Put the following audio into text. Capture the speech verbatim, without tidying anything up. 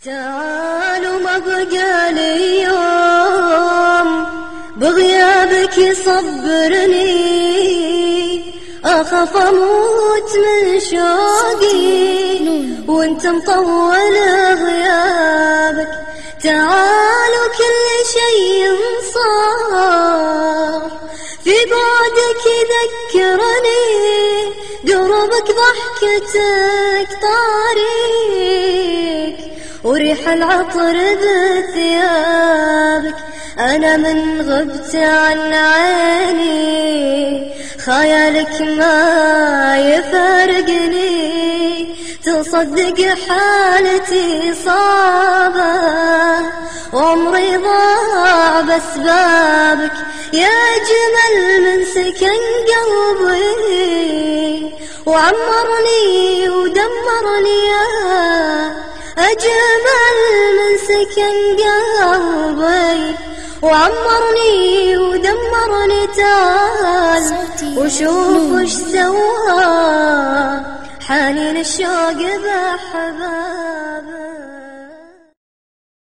تعالوا ما بقى لي يوم بغيابك يصبرني، أخاف أموت من شوقي وانت مطول غيابك. تعالوا كل شيء صار في بعدك يذكرني، قربك ضحكتك طريق وريح العطر بثيابك. أنا من غبت عن عيني خيالك ما يفارقني، تصدق حالتي صعبة وعمري ضاع بأسبابك. يا جمل من سكن قلبي وعمرني ودمرني، يا أجمل من سكن قلبي وعمرني ودمرني. تعال وشوف وش سوى حنين الشوق بأحبابك.